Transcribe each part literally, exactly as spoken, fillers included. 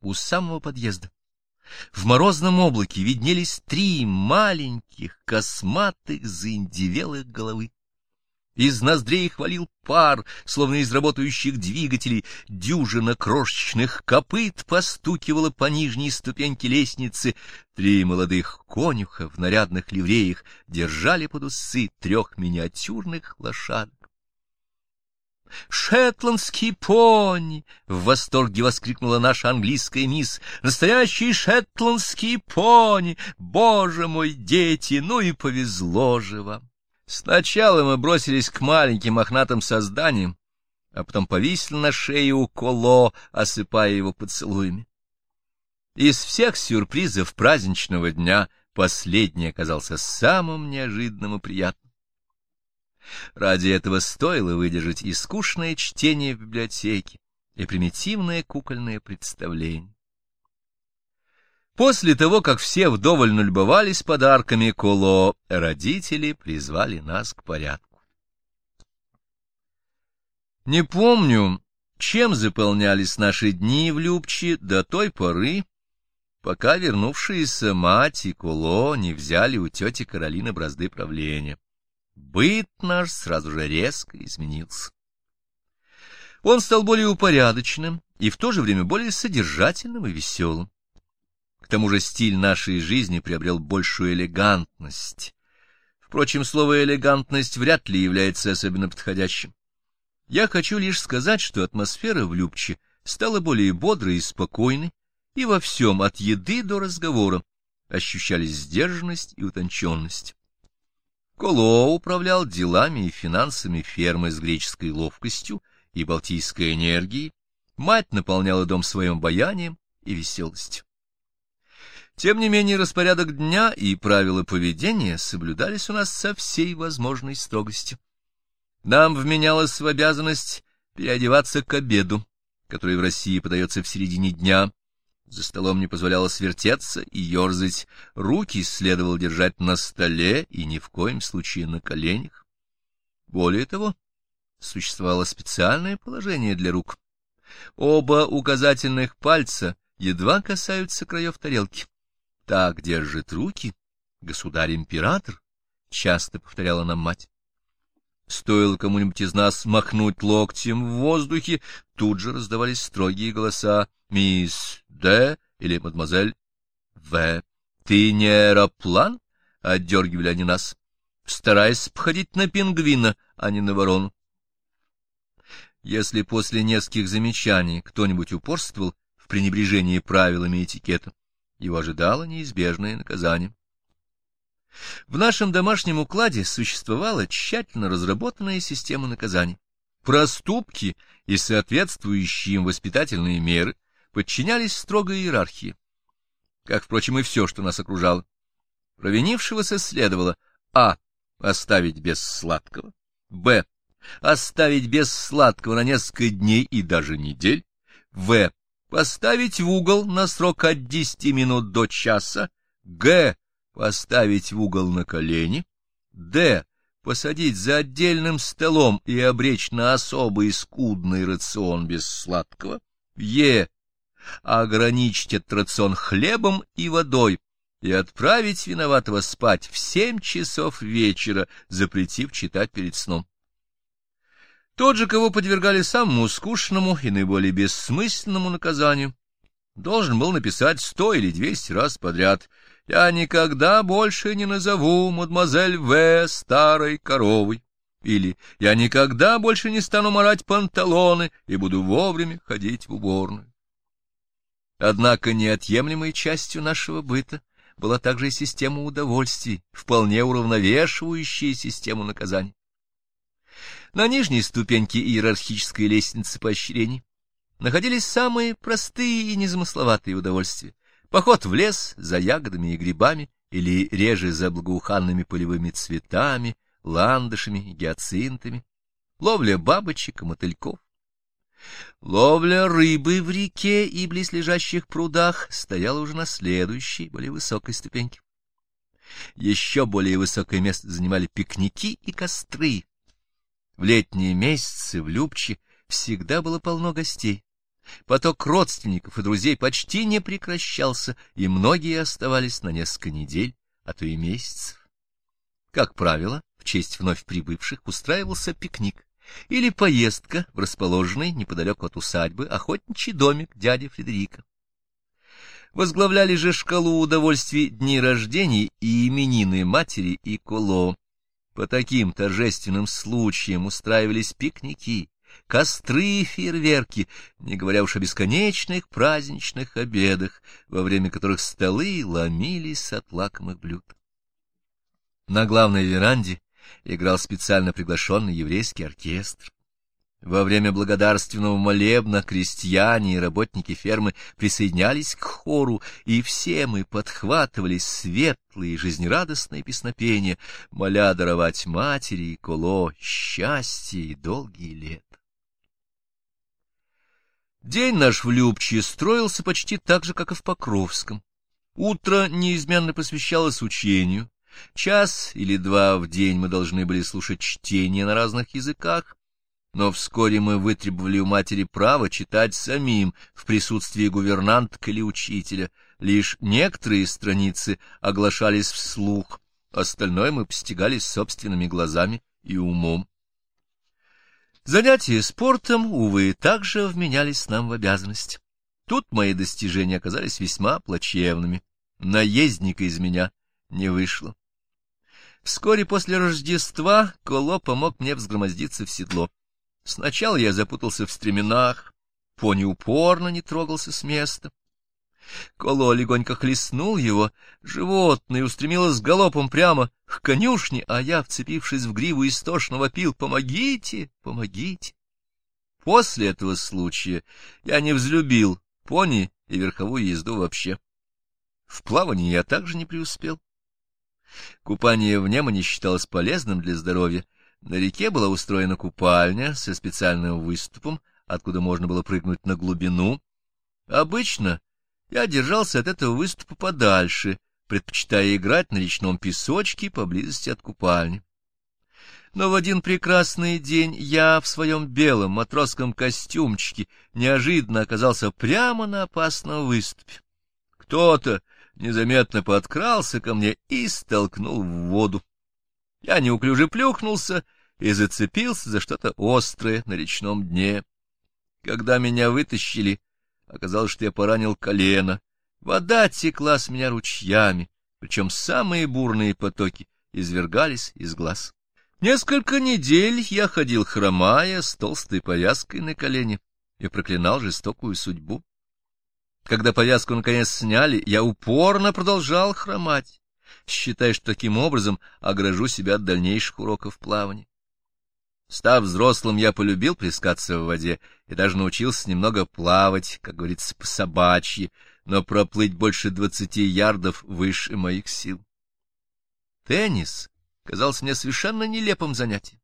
у самого подъезда. В морозном облаке виднелись три маленьких, косматых, заиндевелых головы. Из ноздрей их валил пар, словно из работающих двигателей. Дюжина крошечных копыт постукивала по нижней ступеньке лестницы. Три молодых конюха в нарядных ливреях держали под усы трех миниатюрных лошадок. «Шетландский пони!» — в восторге воскликнула наша английская мисс. «Настоящий шетландский пони! Боже мой, дети, ну и повезло же вам!» Сначала мы бросились к маленьким мохнатым созданиям, а потом повисли на шее у Коло, осыпая его поцелуями. Из всех сюрпризов праздничного дня последний оказался самым неожиданным и приятным. Ради этого стоило выдержать и скучное чтение в библиотеке, и примитивное кукольное представление. После того, как все вдоволь налюбовались подарками Коло, родители призвали нас к порядку. Не помню, чем заполнялись наши дни в Любчи до той поры, пока вернувшиеся мать и Коло не взяли у тети Каролины бразды правления. Быт наш сразу же резко изменился. Он стал более упорядоченным и в то же время более содержательным и веселым. К тому же стиль нашей жизни приобрел большую элегантность. Впрочем, слово «элегантность» вряд ли является особенно подходящим. Я хочу лишь сказать, что атмосфера в Любче стала более бодрой и спокойной, и во всем, от еды до разговора, ощущались сдержанность и утонченность. Коло управлял делами и финансами фермы с греческой ловкостью и балтийской энергией, мать наполняла дом своим обаянием и веселостью. Тем не менее, распорядок дня и правила поведения соблюдались у нас со всей возможной строгостью. Нам вменялось в обязанность переодеваться к обеду, который в России подается в середине дня. За столом не позволялось вертеться и ерзать, руки следовало держать на столе и ни в коем случае на коленях. Более того, существовало специальное положение для рук. Оба указательных пальца едва касаются краев тарелки. Так держит руки государь-император, часто повторяла нам мать. Стоило кому-нибудь из нас махнуть локтем в воздухе, тут же раздавались строгие голоса: «Мисс Д. или мадемуазель В. Ты не аэроплан?» — отдергивали они нас, стараясь походить на пингвина, а не на ворону. Если после нескольких замечаний кто-нибудь упорствовал в пренебрежении правилами этикета, его ожидало неизбежное наказание. В нашем домашнем укладе существовала тщательно разработанная система наказаний. Проступки и соответствующие им воспитательные меры подчинялись строгой иерархии, как, впрочем, и все, что нас окружало. Провинившегося следовало а. оставить без сладкого, б. оставить без сладкого на несколько дней и даже недель, в. поставить в угол на срок от десяти минут до часа, г. поставить в угол на колени, д. посадить за отдельным столом и обречь на особый скудный рацион без сладкого, е. ограничить этот рацион хлебом и водой и отправить виноватого спать в семь часов вечера, запретив читать перед сном. Тот же, кого подвергали самому скучному и наиболее бессмысленному наказанию, должен был написать сто или двести раз подряд: «Я никогда больше не назову мадемуазель В. старой коровой», или «Я никогда больше не стану марать панталоны и буду вовремя ходить в уборную». Однако неотъемлемой частью нашего быта была также и система удовольствий, вполне уравновешивающая систему наказаний. На нижней ступеньке иерархической лестницы поощрений находились самые простые и незамысловатые удовольствия: поход в лес за ягодами и грибами, или реже за благоуханными полевыми цветами, ландышами и гиацинтами, ловля бабочек и мотыльков. Ловля рыбы в реке и близлежащих прудах стояла уже на следующей, более высокой ступеньке. Еще более высокое место занимали пикники и костры. В летние месяцы в Любче всегда было полно гостей. Поток родственников и друзей почти не прекращался, и многие оставались на несколько недель, а то и месяцев. Как правило, в честь вновь прибывших устраивался пикник или поездка в расположенный неподалеку от усадьбы охотничий домик дяди Фредерика. Возглавляли же шкалу удовольствий дни рождений и именины матери и Коло. По таким торжественным случаям устраивались пикники, костры и фейерверки, не говоря уж о бесконечных праздничных обедах, во время которых столы ломились от лакомых блюд. На главной веранде играл специально приглашенный еврейский оркестр. Во время благодарственного молебна крестьяне и работники фермы присоединялись к хору, и все мы подхватывали светлые жизнерадостные песнопения, моля даровать матери и Коло счастье и долгие лет. День наш в Любче строился почти так же, как и в Покровском. Утро неизменно посвящалось учению. Час или два в день мы должны были слушать чтение на разных языках, но вскоре мы вытребовали у матери право читать самим в присутствии гувернантки или учителя. Лишь некоторые страницы оглашались вслух, остальное мы постигали собственными глазами и умом. Занятия спортом, увы, также вменялись нам в обязанность. Тут мои достижения оказались весьма плачевными. Наездника из меня не вышло. Вскоре после Рождества Коло помог мне взгромоздиться в седло. Сначала я запутался в стременах, пони упорно не трогался с места. Коло легонько хлестнул его, животное устремилось галопом прямо к конюшне, а я, вцепившись в гриву, истошно вопил: «Помогите! Помогите!» После этого случая я не взлюбил пони и верховую езду вообще. В плавании я также не преуспел. Купание в Немане считалось полезным для здоровья. На реке была устроена купальня со специальным выступом, откуда можно было прыгнуть на глубину. Обычно я держался от этого выступа подальше, предпочитая играть на речном песочке поблизости от купальни. Но в один прекрасный день я в своем белом матросском костюмчике неожиданно оказался прямо на опасном выступе. Кто-то незаметно подкрался ко мне и столкнул в воду. Я неуклюже плюхнулся и зацепился за что-то острое на речном дне. Когда меня вытащили, оказалось, что я поранил колено. Вода текла с меня ручьями, причем самые бурные потоки извергались из глаз. Несколько недель я ходил хромая, с толстой повязкой на колене, и проклинал жестокую судьбу. Когда повязку наконец сняли, я упорно продолжал хромать, считая, что таким образом огражу себя от дальнейших уроков плавания. Став взрослым, я полюбил плескаться в воде и даже научился немного плавать, как говорится, по-собачьи, но проплыть больше двадцати ярдов выше моих сил. Теннис казался мне совершенно нелепым занятием.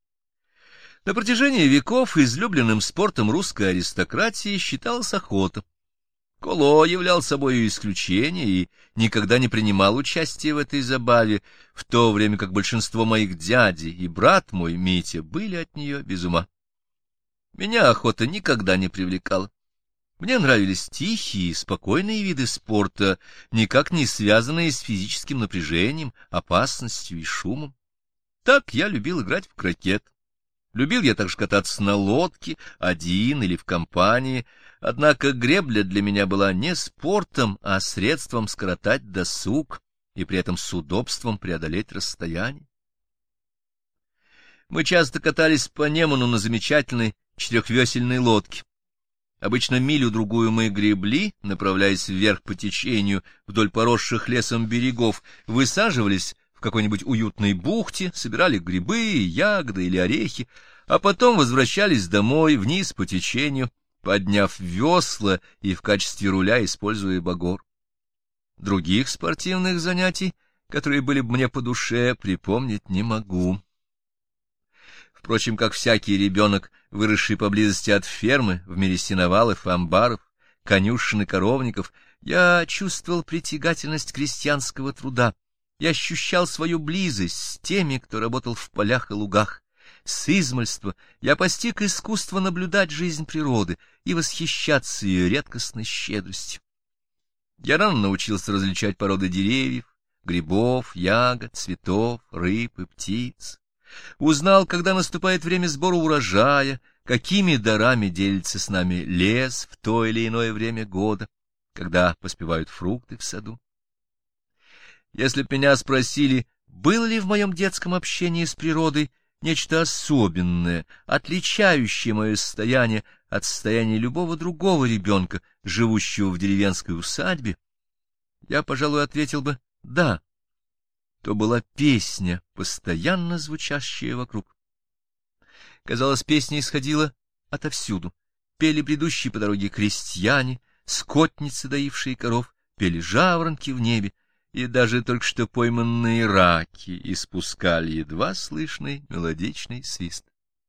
На протяжении веков излюбленным спортом русской аристократии считалась охота. Коло являл собой исключение и никогда не принимал участия в этой забаве, в то время как большинство моих дядей и брат мой Митя были от нее без ума. Меня охота никогда не привлекала. Мне нравились тихие, спокойные виды спорта, никак не связанные с физическим напряжением, опасностью и шумом. Так я любил играть в крокет. Любил я также кататься на лодке, один или в компании, однако гребля для меня была не спортом, а средством скоротать досуг и при этом с удобством преодолеть расстояние. Мы часто катались по Неману на замечательной четырехвесельной лодке. Обычно милю-другую мы гребли, направляясь вверх по течению вдоль поросших лесом берегов, высаживались в какой-нибудь уютной бухте, собирали грибы, ягоды или орехи, а потом возвращались домой вниз по течению, подняв весла и в качестве руля используя багор. Других спортивных занятий, которые были бы мне по душе, припомнить не могу. Впрочем, как всякий ребенок, выросший поблизости от фермы, в мире сеновалов и амбаров, конюшен и коровников, я чувствовал притягательность крестьянского труда. Я ощущал свою близость с теми, кто работал в полях и лугах. С измальства я постиг искусство наблюдать жизнь природы и восхищаться ее редкостной щедростью. Я рано научился различать породы деревьев, грибов, ягод, цветов, рыб и птиц. Узнал, когда наступает время сбора урожая, какими дарами делится с нами лес в то или иное время года, когда поспевают фрукты в саду. Если б меня спросили, было ли в моем детском общении с природой нечто особенное, отличающее мое состояние от состояния любого другого ребенка, живущего в деревенской усадьбе, я, пожалуй, ответил бы «да». То была песня, постоянно звучащая вокруг. Казалось, песня исходила отовсюду. Пели бредущие по дороге крестьяне, скотницы, доившие коров, пели жаворонки в небе, и даже только что пойманные раки испускали едва слышный мелодичный свист.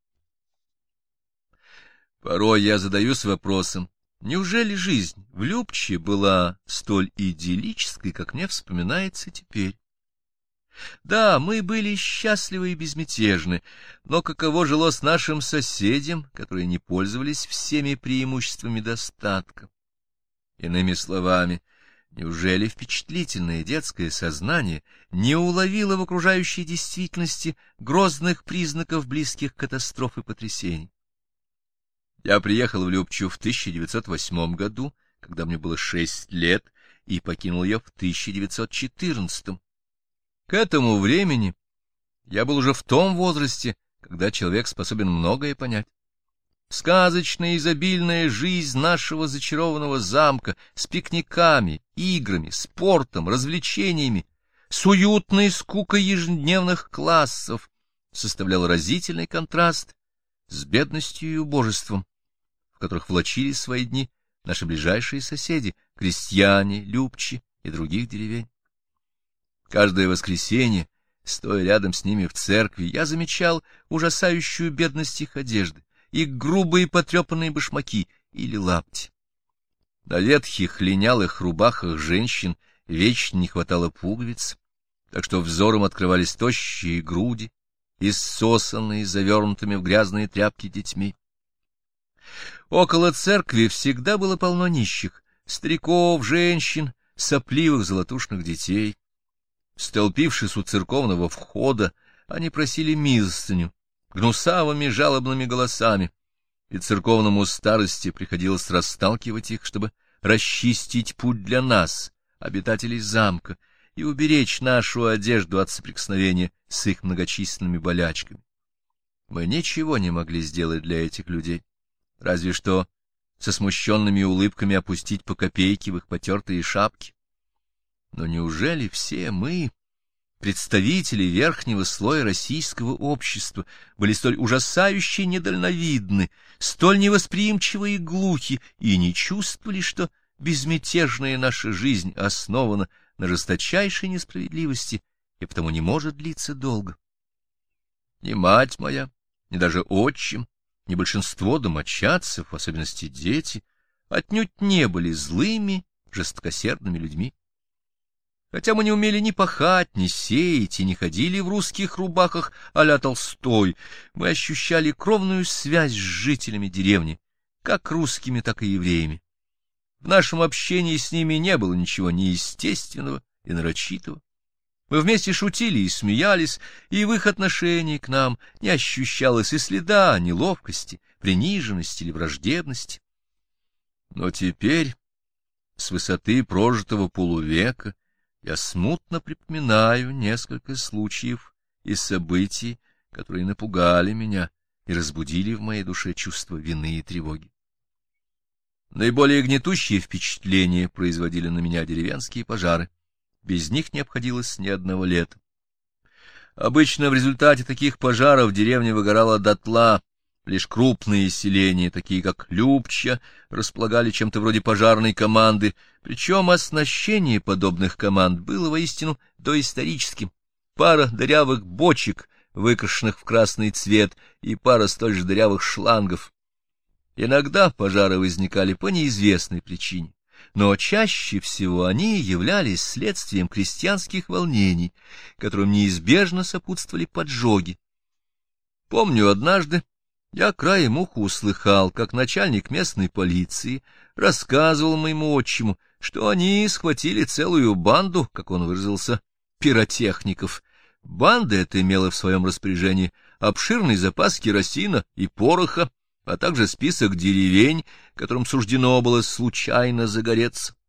Порой я задаюсь вопросом, неужели жизнь в Любче была столь идиллической, как мне вспоминается теперь? Да, мы были счастливы и безмятежны, но каково жилось нашим соседям, которые не пользовались всеми преимуществами достатка? Иными словами, неужели впечатлительное детское сознание не уловило в окружающей действительности грозных признаков близких катастроф и потрясений? Я приехал в Любчу в тысяча девятьсот восьмом году, когда мне было шесть лет, и покинул ее в тысяча девятьсот четырнадцатом. К этому времени я был уже в том возрасте, когда человек способен многое понять. Сказочная изобильная жизнь нашего зачарованного замка с пикниками, играми, спортом, развлечениями, с уютной скукой ежедневных классов составляла разительный контраст с бедностью и убожеством, в которых влачили свои дни наши ближайшие соседи, крестьяне, любчи и других деревень. Каждое воскресенье, стоя рядом с ними в церкви, я замечал ужасающую бедность их одежды, их грубые потрепанные башмаки или лапти. На ветхих линялых рубахах женщин вечно не хватало пуговиц, так что взором открывались тощие груди, иссосанные, завернутыми в грязные тряпки детьми. Около церкви всегда было полно нищих, стариков, женщин, сопливых золотушных детей. Столпившись у церковного входа, они просили милостыню гнусавыми жалобными голосами, и церковному старости приходилось расталкивать их, чтобы расчистить путь для нас, обитателей замка, и уберечь нашу одежду от соприкосновения с их многочисленными болячками. Мы ничего не могли сделать для этих людей, разве что со смущенными улыбками опустить по копейке в их потертые шапки. Но неужели все мы, представители верхнего слоя российского общества, были столь ужасающе недальновидны, столь невосприимчивы и глухи, и не чувствовали, что безмятежная наша жизнь основана на жесточайшей несправедливости и потому не может длиться долго? Ни мать моя, ни даже отчим, ни большинство домочадцев, в особенности дети, отнюдь не были злыми, жестокосердными людьми. Хотя мы не умели ни пахать, ни сеять, и не ходили в русских рубахах а-ля Толстой, мы ощущали кровную связь с жителями деревни, как русскими, так и евреями. В нашем общении с ними не было ничего неестественного и нарочитого. Мы вместе шутили и смеялись, и в их отношении к нам не ощущалось и следа неловкости, приниженности или враждебности. Но теперь, с высоты прожитого полувека, я смутно припоминаю несколько случаев и событий, которые напугали меня и разбудили в моей душе чувство вины и тревоги. Наиболее гнетущие впечатления производили на меня деревенские пожары. Без них не обходилось ни одного лета. Обычно в результате таких пожаров деревня выгорала дотла. Лишь крупные селения, такие как Любча, располагали чем-то вроде пожарной команды, причем оснащение подобных команд было воистину доисторическим. Пара дырявых бочек, выкрашенных в красный цвет, и пара столь же дырявых шлангов. Иногда пожары возникали по неизвестной причине, но чаще всего они являлись следствием крестьянских волнений, которым неизбежно сопутствовали поджоги. Помню, однажды Я краем уха услыхал, как начальник местной полиции рассказывал моему отчиму, что они схватили целую банду, как он выразился, пиротехников. Банда эта имела в своем распоряжении обширный запас керосина и пороха, а также список деревень, которым суждено было случайно загореться.